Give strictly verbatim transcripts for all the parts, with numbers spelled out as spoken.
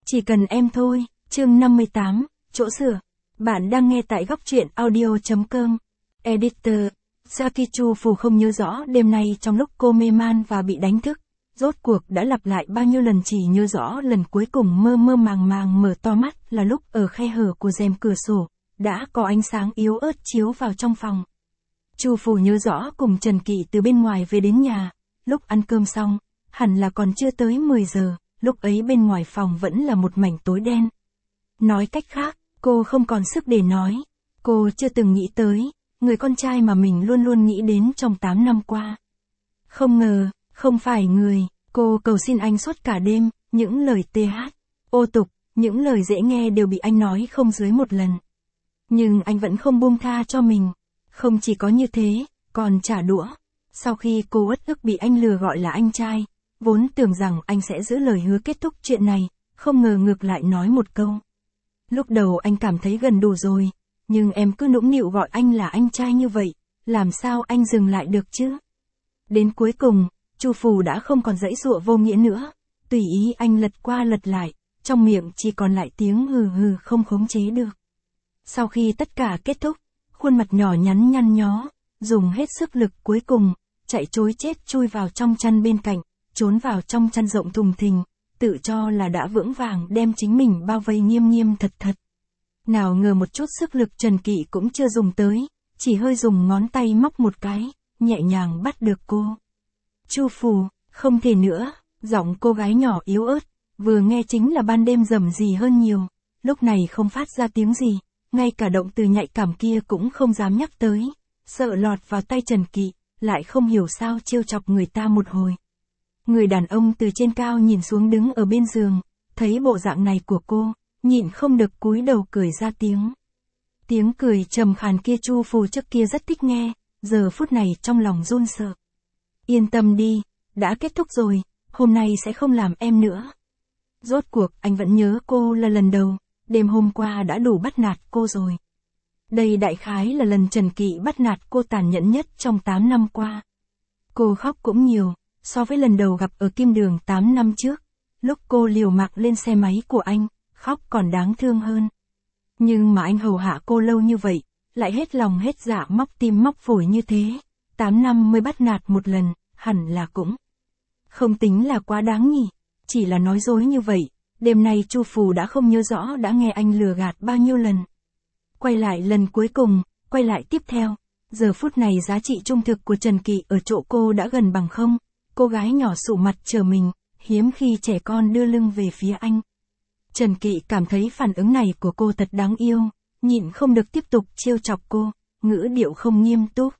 Chỉ cần em thôi, chương năm mươi tám, chỗ sửa. Bạn đang nghe tại góc truyện audio.com. Editor, Saki Chu Phù không nhớ rõ đêm nay trong lúc cô mê man và bị đánh thức, rốt cuộc đã lặp lại bao nhiêu lần, chỉ nhớ rõ lần cuối cùng mơ mơ màng màng mở to mắt là lúc ở khe hở của rèm cửa sổ, đã có ánh sáng yếu ớt chiếu vào trong phòng. Chu Phù nhớ rõ cùng Trần Kỵ từ bên ngoài về đến nhà, lúc ăn cơm xong, hẳn là còn chưa tới mười giờ, lúc ấy bên ngoài phòng vẫn là một mảnh tối đen. Nói cách khác, cô không còn sức để nói. Cô chưa từng nghĩ tới, người con trai mà mình luôn luôn nghĩ đến trong tám năm qua. Không ngờ, không phải người, cô cầu xin anh suốt cả đêm, những lời tê hát, ô tục, những lời dễ nghe đều bị anh nói không dưới một lần. Nhưng anh vẫn không buông tha cho mình. Không chỉ có như thế, còn trả đũa. Sau khi cô uất ức bị anh lừa gọi là anh trai, vốn tưởng rằng anh sẽ giữ lời hứa kết thúc chuyện này, không ngờ ngược lại nói một câu. Lúc đầu anh cảm thấy gần đủ rồi, nhưng em cứ nũng nịu gọi anh là anh trai như vậy, làm sao anh dừng lại được chứ? Đến cuối cùng, Chu Phù đã không còn giãy giụa vô nghĩa nữa, tùy ý anh lật qua lật lại, trong miệng chỉ còn lại tiếng hừ hừ không khống chế được. Sau khi tất cả kết thúc, khuôn mặt nhỏ nhắn nhăn nhó, dùng hết sức lực cuối cùng, chạy trối chết chui vào trong chăn bên cạnh, trốn vào trong chăn rộng thùng thình, tự cho là đã vững vàng đem chính mình bao vây nghiêm nghiêm thật thật. Nào ngờ một chút sức lực Trần Kỵ cũng chưa dùng tới, chỉ hơi dùng ngón tay móc một cái, nhẹ nhàng bắt được cô. Chu Phù, không thể nữa, giọng cô gái nhỏ yếu ớt, vừa nghe chính là ban đêm rầm rì hơn nhiều, lúc này không phát ra tiếng gì, ngay cả động từ nhạy cảm kia cũng không dám nhắc tới, sợ lọt vào tay Trần Kỵ, lại không hiểu sao trêu chọc người ta một hồi. Người đàn ông từ trên cao nhìn xuống đứng ở bên giường, thấy bộ dạng này của cô, nhịn không được cúi đầu cười ra tiếng. Tiếng cười trầm khàn kia Chu Phù trước kia rất thích nghe, giờ phút này trong lòng run sợ. Yên tâm đi, đã kết thúc rồi, hôm nay sẽ không làm em nữa. Rốt cuộc anh vẫn nhớ cô là lần đầu, đêm hôm qua đã đủ bắt nạt cô rồi. Đây đại khái là lần Trần Kỵ bắt nạt cô tàn nhẫn nhất trong tám năm qua. Cô khóc cũng nhiều, so với lần đầu gặp ở Kim Đường tám năm trước, lúc cô liều mạng lên xe máy của anh, khóc còn đáng thương hơn. Nhưng mà anh hầu hạ cô lâu như vậy, lại hết lòng hết dạ móc tim móc phổi như thế, tám năm mới bắt nạt một lần, hẳn là cũng không tính là quá đáng nhỉ, chỉ là nói dối như vậy. Đêm nay Chu Phù đã không nhớ rõ đã nghe anh lừa gạt bao nhiêu lần. Quay lại lần cuối cùng, quay lại tiếp theo, giờ phút này giá trị trung thực của Trần Kỵ ở chỗ cô đã gần bằng không. Cô gái nhỏ sụ mặt chờ mình, hiếm khi trẻ con đưa lưng về phía anh. Trần Kỵ cảm thấy phản ứng này của cô thật đáng yêu, nhịn không được tiếp tục trêu chọc cô, ngữ điệu không nghiêm túc.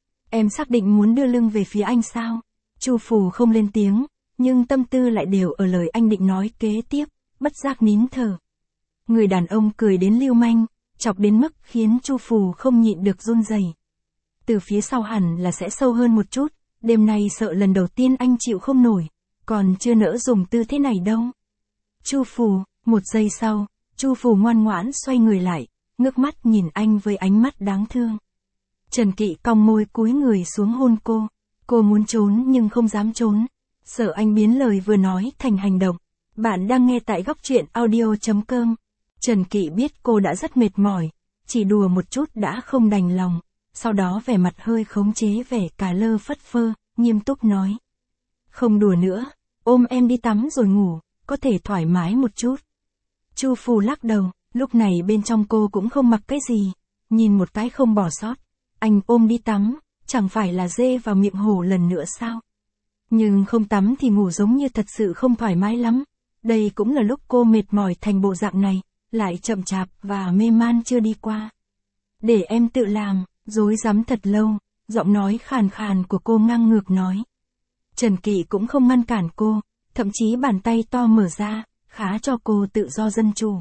Em xác định muốn đưa lưng về phía anh sao? Chu Phù không lên tiếng, nhưng tâm tư lại đều ở lời anh định nói kế tiếp, bất giác nín thở. Người đàn ông cười đến lưu manh, chọc đến mức khiến Chu Phù không nhịn được run rẩy. Từ phía sau hẳn là sẽ sâu hơn một chút, đêm nay sợ lần đầu tiên anh chịu không nổi, còn chưa nỡ dùng tư thế này đâu. Chu Phù, một giây sau, Chu Phù ngoan ngoãn xoay người lại, ngước mắt nhìn anh với ánh mắt đáng thương. Trần Kỵ cong môi cúi người xuống hôn cô, cô muốn trốn nhưng không dám trốn, sợ anh biến lời vừa nói thành hành động. Bạn đang nghe tại góc truyện audio.com. Trần Kỵ biết cô đã rất mệt mỏi, chỉ đùa một chút đã không đành lòng, sau đó vẻ mặt hơi khống chế vẻ cà lơ phất phơ, nghiêm túc nói. Không đùa nữa, ôm em đi tắm rồi ngủ, có thể thoải mái một chút. Chu Phù lắc đầu, lúc này bên trong cô cũng không mặc cái gì, nhìn một cái không bỏ sót. Anh ôm đi tắm, chẳng phải là dê vào miệng hổ lần nữa sao? Nhưng không tắm thì ngủ giống như thật sự không thoải mái lắm. Đây cũng là lúc cô mệt mỏi thành bộ dạng này, lại chậm chạp và mê man chưa đi qua. Để em tự làm, dối rắm thật lâu, giọng nói khàn khàn của cô ngang ngược nói. Trần Kỵ cũng không ngăn cản cô, thậm chí bàn tay to mở ra, khá cho cô tự do dân chủ.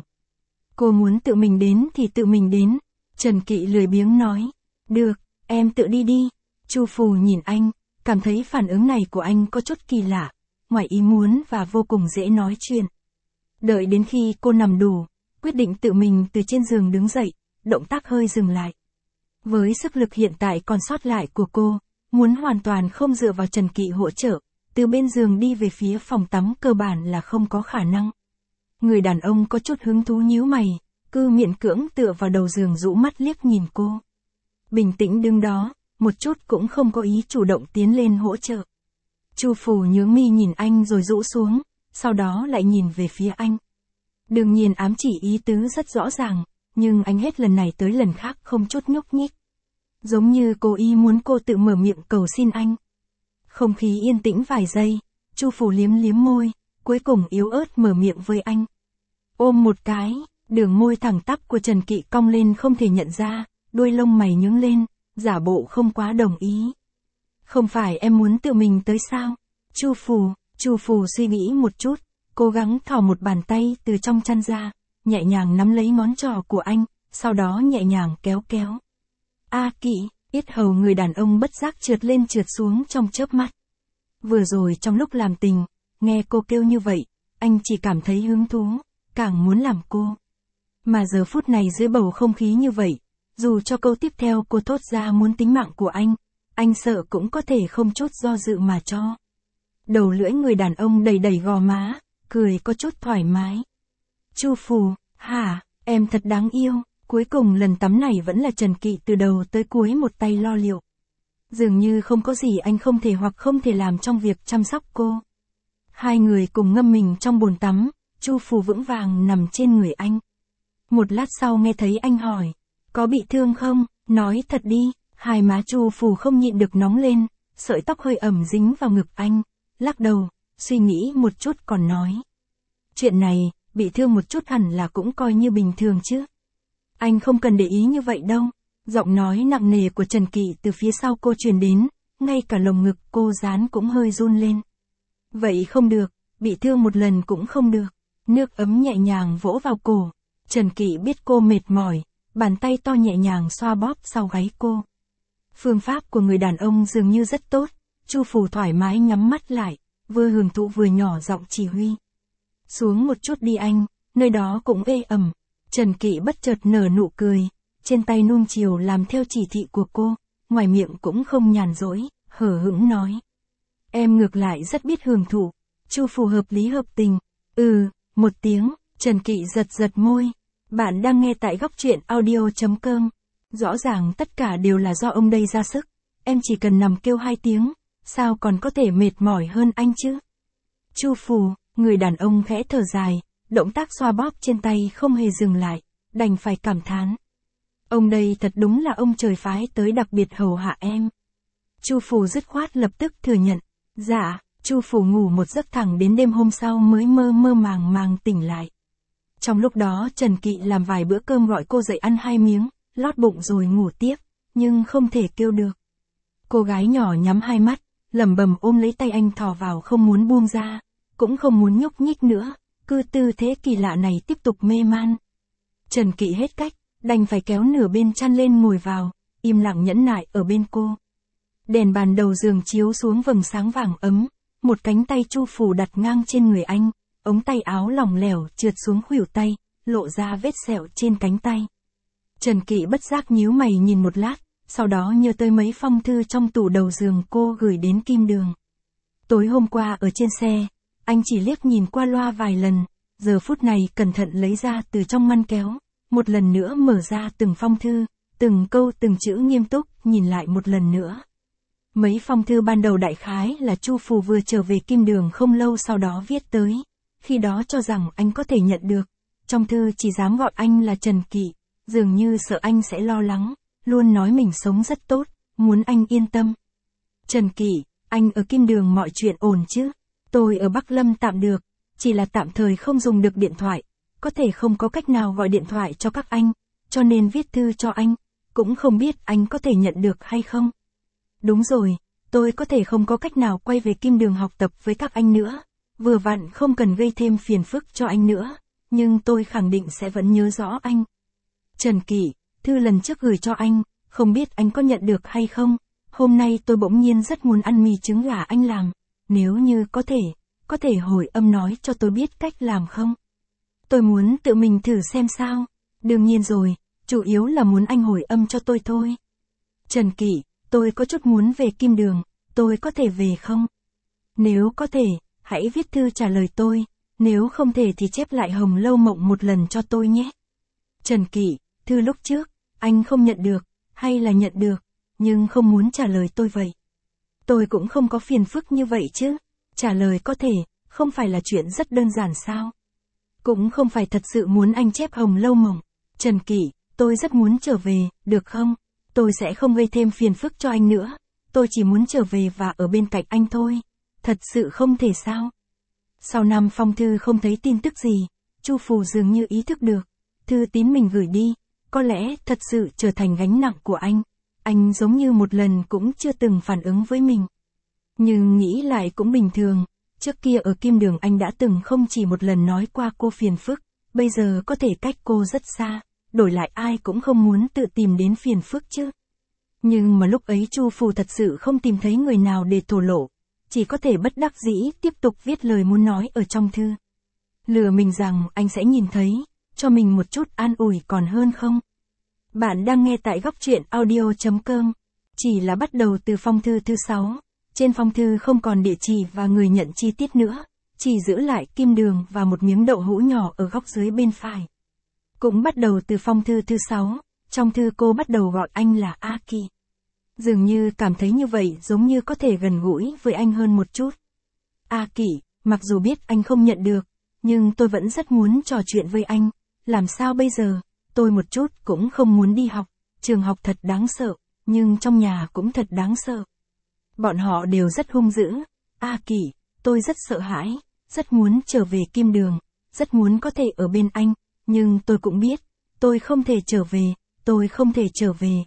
Cô muốn tự mình đến thì tự mình đến. Trần Kỵ lười biếng nói. Được, em tự đi đi. Chu Phù nhìn anh, cảm thấy phản ứng này của anh có chút kỳ lạ, ngoài ý muốn và vô cùng dễ nói chuyện. Đợi đến khi cô nằm đủ, quyết định tự mình từ trên giường đứng dậy, động tác hơi dừng lại. Với sức lực hiện tại còn sót lại của cô, muốn hoàn toàn không dựa vào Trần Kỵ hỗ trợ, từ bên giường đi về phía phòng tắm cơ bản là không có khả năng. Người đàn ông có chút hứng thú nhíu mày, cứ miễn cưỡng tựa vào đầu giường rũ mắt liếc nhìn cô. Bình tĩnh đứng đó, một chút cũng không có ý chủ động tiến lên hỗ trợ. Chu Phủ nhướng mi nhìn anh rồi rũ xuống, sau đó lại nhìn về phía anh. Đương nhiên ám chỉ ý tứ rất rõ ràng, nhưng anh hết lần này tới lần khác không chút nhúc nhích. Giống như cố ý muốn cô tự mở miệng cầu xin anh. Không khí yên tĩnh vài giây, Chu Phủ liếm liếm môi, cuối cùng yếu ớt mở miệng với anh. Ôm một cái, đường môi thẳng tắp của Trần Kỵ cong lên không thể nhận ra, đuôi lông mày nhướng lên, giả bộ không quá đồng ý. Không phải em muốn tự mình tới sao? Chu Phủ, Chu Phủ suy nghĩ một chút, cố gắng thò một bàn tay từ trong chăn ra, nhẹ nhàng nắm lấy ngón trỏ của anh, sau đó nhẹ nhàng kéo kéo. A Kỵ, yết hầu người đàn ông bất giác trượt lên trượt xuống trong chớp mắt. Vừa rồi trong lúc làm tình, nghe cô kêu như vậy, anh chỉ cảm thấy hứng thú, càng muốn làm cô. Mà giờ phút này dưới bầu không khí như vậy, dù cho câu tiếp theo cô thốt ra muốn tính mạng của anh, anh sợ cũng có thể không chút do dự mà cho. Đầu lưỡi người đàn ông đầy đầy gò má, cười có chút thoải mái. Chu Phủ, hả, em thật đáng yêu. Cuối cùng lần tắm này vẫn là Trần Kỵ từ đầu tới cuối một tay lo liệu. Dường như không có gì anh không thể hoặc không thể làm trong việc chăm sóc cô. Hai người cùng ngâm mình trong bồn tắm, Chu Phủ vững vàng nằm trên người anh. Một lát sau nghe thấy anh hỏi, có bị thương không, nói thật đi. Hai má Chu Phủ không nhịn được nóng lên, sợi tóc hơi ẩm dính vào ngực anh, lắc đầu, suy nghĩ một chút còn nói. Chuyện này, bị thương một chút hẳn là cũng coi như bình thường chứ. Anh không cần để ý như vậy đâu. Giọng nói nặng nề của Trần Kỵ từ phía sau cô truyền đến, ngay cả lồng ngực cô dán cũng hơi run lên. Vậy không được, bị thương một lần cũng không được. Nước ấm nhẹ nhàng vỗ vào cổ. Trần Kỵ biết cô mệt mỏi, bàn tay to nhẹ nhàng xoa bóp sau gáy cô. Phương pháp của người đàn ông dường như rất tốt. Chu Phủ thoải mái nhắm mắt lại, vừa hưởng thụ vừa nhỏ giọng chỉ huy. Xuống một chút đi anh, nơi đó cũng ê ẩm. Trần Kỵ bất chợt nở nụ cười, trên tay nuông chiều làm theo chỉ thị của cô, ngoài miệng cũng không nhàn rỗi, hở hững nói. Em ngược lại rất biết hưởng thụ. Chu Phủ hợp lý hợp tình. Ừ, một tiếng, Trần Kỵ giật giật môi. Bạn đang nghe tại góc truyện audio chấm com. Rõ ràng tất cả đều là do ông đây ra sức. Em chỉ cần nằm kêu hai tiếng, sao còn có thể mệt mỏi hơn anh chứ? Chu Phủ, người đàn ông khẽ thở dài, động tác xoa bóp trên tay không hề dừng lại, đành phải cảm thán. Ông đây thật đúng là ông trời phái tới đặc biệt hầu hạ em. Chu Phủ dứt khoát lập tức thừa nhận. Dạ, Chu Phủ ngủ một giấc thẳng đến đêm hôm sau mới mơ mơ màng màng tỉnh lại. Trong lúc đó Trần Kỵ làm vài bữa cơm gọi cô dậy ăn hai miếng, lót bụng rồi ngủ tiếp, nhưng không thể kêu được. Cô gái nhỏ nhắm hai mắt, lẩm bẩm ôm lấy tay anh thò vào không muốn buông ra, cũng không muốn nhúc nhích nữa, cứ tư thế kỳ lạ này tiếp tục mê man. Trần Kỵ hết cách, đành phải kéo nửa bên chăn lên ngồi vào, im lặng nhẫn nại ở bên cô. Đèn bàn đầu giường chiếu xuống vầng sáng vàng ấm, một cánh tay Chu Phủ đặt ngang trên người anh, ống tay áo lỏng lẻo trượt xuống khuỷu tay, lộ ra vết sẹo trên cánh tay. Trần Kỵ bất giác nhíu mày nhìn một lát, sau đó nhớ tới mấy phong thư trong tủ đầu giường cô gửi đến Kim Đường. Tối hôm qua ở trên xe, anh chỉ liếc nhìn qua loa vài lần, giờ phút này cẩn thận lấy ra từ trong ngăn kéo, một lần nữa mở ra từng phong thư, từng câu từng chữ nghiêm túc nhìn lại một lần nữa. Mấy phong thư ban đầu đại khái là Chu Phủ vừa trở về Kim Đường không lâu sau đó viết tới, khi đó cho rằng anh có thể nhận được. Trong thư chỉ dám gọi anh là Trần Kỵ, dường như sợ anh sẽ lo lắng, luôn nói mình sống rất tốt, muốn anh yên tâm. Trần Kỵ, anh ở Kim Đường mọi chuyện ổn chứ? Tôi ở Bắc Lâm tạm được, chỉ là tạm thời không dùng được điện thoại, có thể không có cách nào gọi điện thoại cho các anh, cho nên viết thư cho anh, cũng không biết anh có thể nhận được hay không. Đúng rồi, tôi có thể không có cách nào quay về Kim Đường học tập với các anh nữa, vừa vặn không cần gây thêm phiền phức cho anh nữa, nhưng tôi khẳng định sẽ vẫn nhớ rõ anh. Trần Kỵ, thư lần trước gửi cho anh, không biết anh có nhận được hay không, hôm nay tôi bỗng nhiên rất muốn ăn mì trứng gà anh làm, nếu như có thể, có thể hồi âm nói cho tôi biết cách làm không? Tôi muốn tự mình thử xem sao, đương nhiên rồi, chủ yếu là muốn anh hồi âm cho tôi thôi. Trần Kỵ, tôi có chút muốn về Kim Đường, tôi có thể về không? Nếu có thể, hãy viết thư trả lời tôi, Nếu không thể thì chép lại Hồng Lâu Mộng một lần cho tôi nhé. Trần Kỷ, thư lúc trước, anh không nhận được, hay là nhận được, nhưng không muốn trả lời tôi vậy. Tôi cũng không có phiền phức như vậy chứ. Trả lời có thể, không phải là chuyện rất đơn giản sao? Cũng không phải thật sự muốn anh chép Hồng Lâu Mộng. Trần Kỷ, tôi rất muốn trở về, được không? Tôi sẽ không gây thêm phiền phức cho anh nữa. Tôi chỉ muốn trở về và ở bên cạnh anh thôi. Thật sự không thể sao? Sau năm phong thư không thấy tin tức gì, Chu Phù dường như ý thức được. Thư tín mình gửi đi, có lẽ thật sự trở thành gánh nặng của anh. Anh giống như một lần cũng chưa từng phản ứng với mình. Nhưng nghĩ lại cũng bình thường. Trước kia ở Kim Đường anh đã từng không chỉ một lần nói qua cô phiền phức. Bây giờ có thể cách cô rất xa. Đổi lại ai cũng không muốn tự tìm đến phiền phức chứ. Nhưng mà lúc ấy Chu Phù thật sự không tìm thấy người nào để thổ lộ. Chỉ có thể bất đắc dĩ tiếp tục viết lời muốn nói ở trong thư. Lừa mình rằng anh sẽ nhìn thấy, cho mình một chút an ủi còn hơn không? Bạn đang nghe tại góc truyện audio chấm com. Chỉ là bắt đầu từ phong thư thứ sáu. Trên phong thư không còn địa chỉ và người nhận chi tiết nữa. Chỉ giữ lại kim đường và một miếng đậu hũ nhỏ ở góc dưới bên phải. Cũng bắt đầu từ phong thư thứ sáu. Trong thư cô bắt đầu gọi anh là A Kỳ. Dường như cảm thấy như vậy giống như có thể gần gũi với anh hơn một chút. A Kỳ, mặc dù biết anh không nhận được, nhưng tôi vẫn rất muốn trò chuyện với anh. Làm sao bây giờ? Tôi một chút cũng không muốn đi học. Trường học thật đáng sợ, nhưng trong nhà cũng thật đáng sợ. Bọn họ đều rất hung dữ. A Kỳ, tôi rất sợ hãi, rất muốn trở về Kim Đường, rất muốn có thể ở bên anh, nhưng tôi cũng biết, tôi không thể trở về, tôi không thể trở về.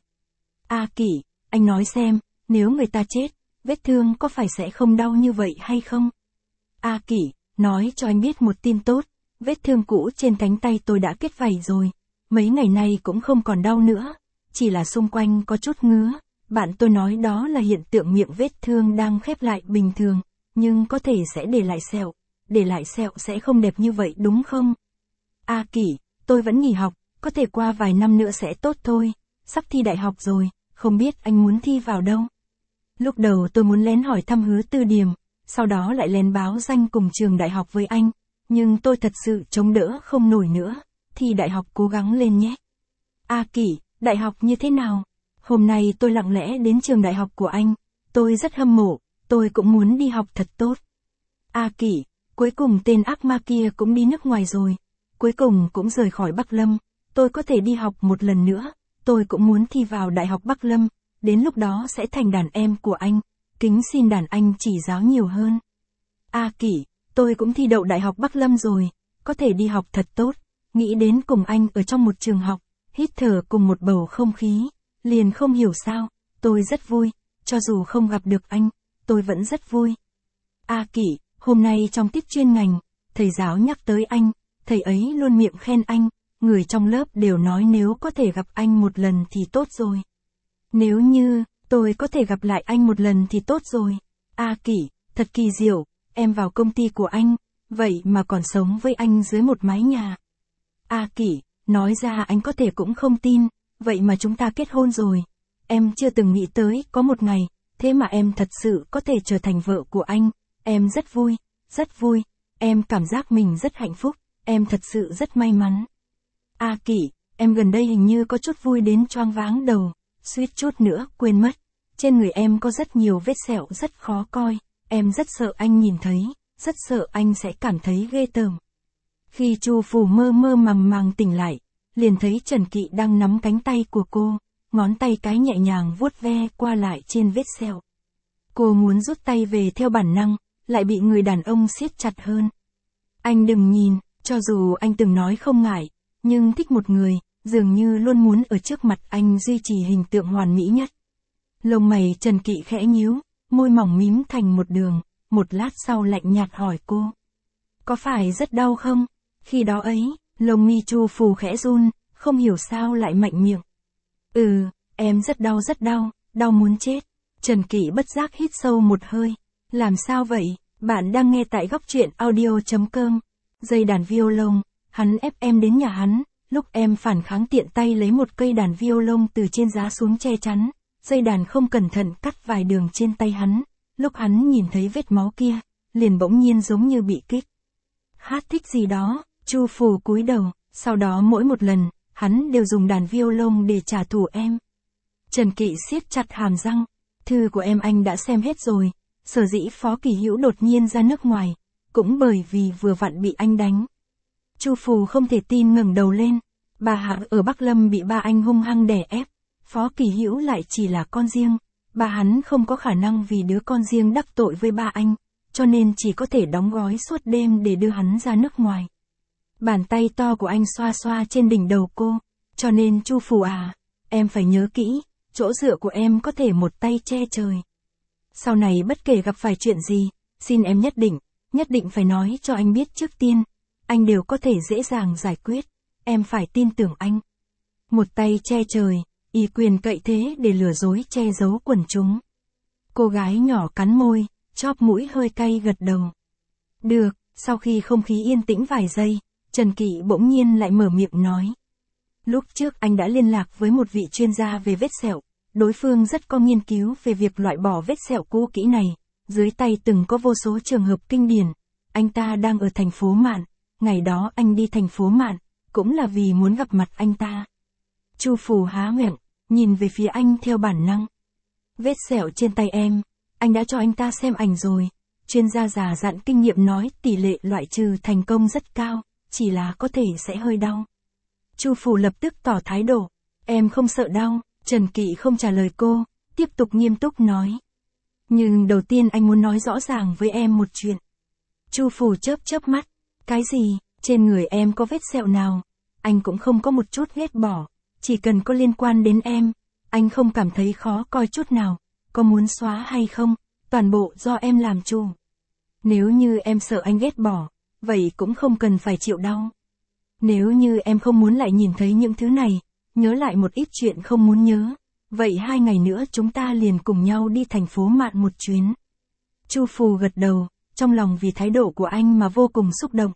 A Kỳ, anh nói xem, nếu người ta chết, vết thương có phải sẽ không đau như vậy hay không? A Kỳ, nói cho anh biết một tin tốt, vết thương cũ trên cánh tay tôi đã kết vảy rồi, mấy ngày nay cũng không còn đau nữa, chỉ là xung quanh có chút ngứa. Bạn tôi nói đó là hiện tượng miệng vết thương đang khép lại bình thường, nhưng có thể sẽ để lại sẹo, để lại sẹo sẽ không đẹp như vậy đúng không? A Kỳ, tôi vẫn nghỉ học, có thể qua vài năm nữa sẽ tốt thôi, sắp thi đại học rồi, không biết anh muốn thi vào đâu? Lúc đầu tôi muốn lén hỏi thăm Hứa Tư Điềm, sau đó lại lén báo danh cùng trường đại học với anh, nhưng tôi thật sự chống đỡ không nổi nữa, thi đại học cố gắng lên nhé. A Kỳ, đại học như thế nào? Hôm nay tôi lặng lẽ đến trường đại học của anh, tôi rất hâm mộ, tôi cũng muốn đi học thật tốt. A Kỳ, cuối cùng tên ác ma kia cũng đi nước ngoài rồi, cuối cùng cũng rời khỏi Bắc Lâm, tôi có thể đi học một lần nữa, tôi cũng muốn thi vào Đại học Bắc Lâm, đến lúc đó sẽ thành đàn em của anh, kính xin đàn anh chỉ giáo nhiều hơn. A Kỳ, tôi cũng thi đậu Đại học Bắc Lâm rồi, có thể đi học thật tốt, nghĩ đến cùng anh ở trong một trường học, hít thở cùng một bầu không khí. Liền không hiểu sao, tôi rất vui, cho dù không gặp được anh, tôi vẫn rất vui. A Kỳ, hôm nay trong tiết chuyên ngành, thầy giáo nhắc tới anh, thầy ấy luôn miệng khen anh, người trong lớp đều nói nếu có thể gặp anh một lần thì tốt rồi. Nếu như, tôi có thể gặp lại anh một lần thì tốt rồi. A Kỳ, thật kỳ diệu, em vào công ty của anh, vậy mà còn sống với anh dưới một mái nhà. A Kỳ, nói ra anh có thể cũng không tin. Vậy mà chúng ta kết hôn rồi. Em chưa từng nghĩ tới có một ngày, thế mà em thật sự có thể trở thành vợ của anh. Em rất vui, rất vui. Em cảm giác mình rất hạnh phúc. Em thật sự rất may mắn. A Kỳ, em gần đây hình như có chút vui đến choáng váng đầu. Suýt chút nữa quên mất. Trên người em có rất nhiều vết sẹo rất khó coi. Em rất sợ anh nhìn thấy. Rất sợ anh sẽ cảm thấy ghê tởm. Khi Chu Phù mơ mơ màng màng tỉnh lại, liền thấy Trần Kỵ đang nắm cánh tay của cô, ngón tay cái nhẹ nhàng vuốt ve qua lại trên vết sẹo. Cô muốn rút tay về theo bản năng, lại bị người đàn ông siết chặt hơn. Anh đừng nhìn, cho dù anh từng nói không ngại, nhưng thích một người, dường như luôn muốn ở trước mặt anh duy trì hình tượng hoàn mỹ nhất. Lông mày Trần Kỵ khẽ nhíu, môi mỏng mím thành một đường, một lát sau lạnh nhạt hỏi cô. Có phải rất đau không? Khi đó ấy, lông mi Chu Phù khẽ run, không hiểu sao lại mạnh miệng. Ừ, em rất đau rất đau, đau muốn chết. Trần Kỵ bất giác hít sâu một hơi. Làm sao vậy? Bạn đang nghe tại góc truyện audio chấm com. Dây đàn violon, hắn ép em đến nhà hắn, lúc em phản kháng tiện tay lấy một cây đàn violon từ trên giá xuống che chắn, dây đàn không cẩn thận cắt vài đường trên tay hắn, lúc hắn nhìn thấy vết máu kia, liền bỗng nhiên giống như bị kích. hát thích gì đó, Chu Phù cúi đầu, sau đó mỗi một lần, hắn đều dùng đàn violon để trả thù em. Trần Kỵ siết chặt hàm răng, thư của em anh đã xem hết rồi, sở dĩ Phó Kỳ Hữu đột nhiên ra nước ngoài, cũng bởi vì vừa vặn bị anh đánh. Chu Phù không thể tin ngẩng đầu lên, bà Hạ ở Bắc Lâm bị ba anh hung hăng đè ép, Phó Kỳ Hữu lại chỉ là con riêng, bà hắn không có khả năng vì đứa con riêng đắc tội với ba anh, cho nên chỉ có thể đóng gói suốt đêm để đưa hắn ra nước ngoài. Bàn tay to của anh xoa xoa trên đỉnh đầu cô, cho nên Chu Phù à, em phải nhớ kỹ, chỗ dựa của em có thể một tay che trời. Sau này bất kể gặp phải chuyện gì, xin em nhất định, nhất định phải nói cho anh biết trước tiên, anh đều có thể dễ dàng giải quyết, em phải tin tưởng anh. Một tay che trời, y quyền cậy thế để lừa dối che giấu quần chúng. Cô gái nhỏ cắn môi, chóp mũi hơi cay gật đầu. Được, sau khi không khí yên tĩnh vài giây, Trần Kỵ bỗng nhiên lại mở miệng nói. Lúc trước anh đã liên lạc với một vị chuyên gia về vết sẹo, đối phương rất có nghiên cứu về việc loại bỏ vết sẹo cũ kỹ này, dưới tay từng có vô số trường hợp kinh điển. Anh ta đang ở thành phố Mạn, ngày đó anh đi thành phố Mạn, cũng là vì muốn gặp mặt anh ta. Chu Phù há miệng, nhìn về phía anh theo bản năng. Vết sẹo trên tay em, anh đã cho anh ta xem ảnh rồi, chuyên gia già dặn kinh nghiệm nói tỷ lệ loại trừ thành công rất cao, chỉ là có thể sẽ hơi đau. Chu Phù lập tức tỏ thái độ, em không sợ đau. Trần Kỵ không trả lời cô, tiếp tục nghiêm túc nói. Nhưng đầu tiên anh muốn nói rõ ràng với em một chuyện. Chu Phù chớp chớp mắt, cái gì, trên người em có vết sẹo nào, anh cũng không có một chút ghét bỏ, chỉ cần có liên quan đến em, anh không cảm thấy khó coi chút nào, có muốn xóa hay không, toàn bộ do em làm chủ. Nếu như em sợ anh ghét bỏ, vậy cũng không cần phải chịu đau. Nếu như em không muốn lại nhìn thấy những thứ này, nhớ lại một ít chuyện không muốn nhớ, vậy hai ngày nữa chúng ta liền cùng nhau đi thành phố Mạn một chuyến. Chu Phù gật đầu, trong lòng vì thái độ của anh mà vô cùng xúc động.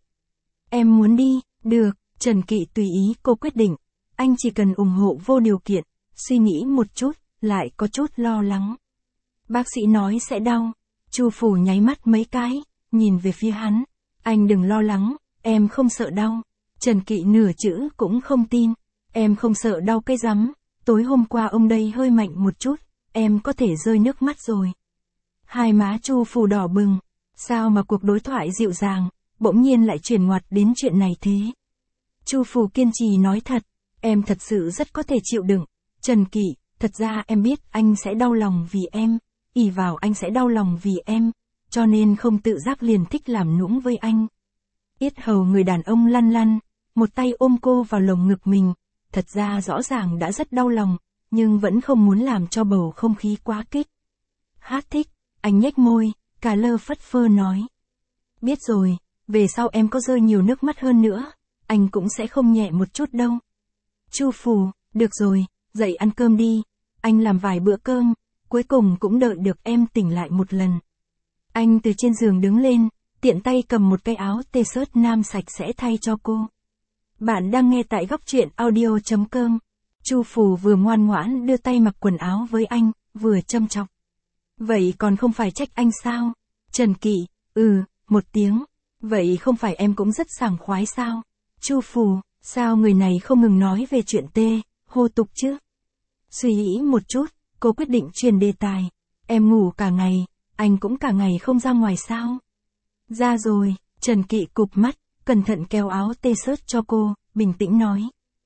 Em muốn đi, được, Trần Kỵ tùy ý cô quyết định, anh chỉ cần ủng hộ vô điều kiện, suy nghĩ một chút, lại có chút lo lắng. Bác sĩ nói sẽ đau, Chu Phù nháy mắt mấy cái, nhìn về phía hắn, anh đừng lo lắng, em không sợ đau. Trần Kỵ nửa chữ cũng không tin. Em không sợ đau cái rắm, tối hôm qua ông đây hơi mạnh một chút, em có thể rơi nước mắt rồi. Hai má Chu Phù đỏ bừng, sao mà cuộc đối thoại dịu dàng, bỗng nhiên lại chuyển ngoặt đến chuyện này thế. Chu Phù kiên trì nói thật, em thật sự rất có thể chịu đựng. Trần Kỵ, thật ra em biết anh sẽ đau lòng vì em, ỷ vào anh sẽ đau lòng vì em, cho nên không tự giác liền thích làm nũng với anh. Yết hầu người đàn ông lăn lăn, một tay ôm cô vào lồng ngực mình. Thật ra rõ ràng đã rất đau lòng, nhưng vẫn không muốn làm cho bầu không khí quá kích. Hát thích, anh nhếch môi, cà lơ phất phơ nói. Biết rồi, về sau em có rơi nhiều nước mắt hơn nữa, anh cũng sẽ không nhẹ một chút đâu. Chu Phù, được rồi, dậy ăn cơm đi, anh làm vài bữa cơm, cuối cùng cũng đợi được em tỉnh lại một lần. Anh từ trên giường đứng lên, tiện tay cầm một cái áo t-shirt nam sạch sẽ thay cho cô. Bạn đang nghe tại góc truyện audio chấm com. Chu Phù vừa ngoan ngoãn đưa tay mặc quần áo với anh, vừa châm chọc. Vậy còn không phải trách anh sao? Trần Kỵ, ừ, một tiếng. Vậy không phải em cũng rất sảng khoái sao? Chu Phù, sao người này không ngừng nói về chuyện tê, hô tục chứ? Suy nghĩ một chút, cô quyết định chuyển đề tài. Em ngủ cả ngày, anh cũng cả ngày không ra ngoài sao? Ra rồi, Trần Kỵ cụp mắt, cẩn thận kéo áo t-shirt cho cô, bình tĩnh nói.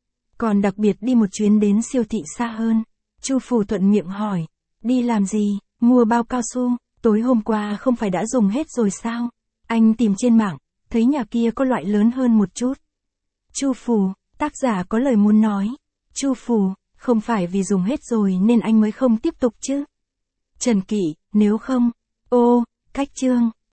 Còn đặc biệt đi một chuyến đến siêu thị xa hơn. Chu Phù thuận miệng hỏi, đi làm gì, mua bao cao su, tối hôm qua không phải đã dùng hết rồi sao? Anh tìm trên mạng, thấy nhà kia có loại lớn hơn một chút. Chu Phù, tác giả có lời muốn nói. Chu Phù, không phải vì dùng hết rồi nên anh mới không tiếp tục chứ? Trần Kỵ, nếu không, ô, cách chương.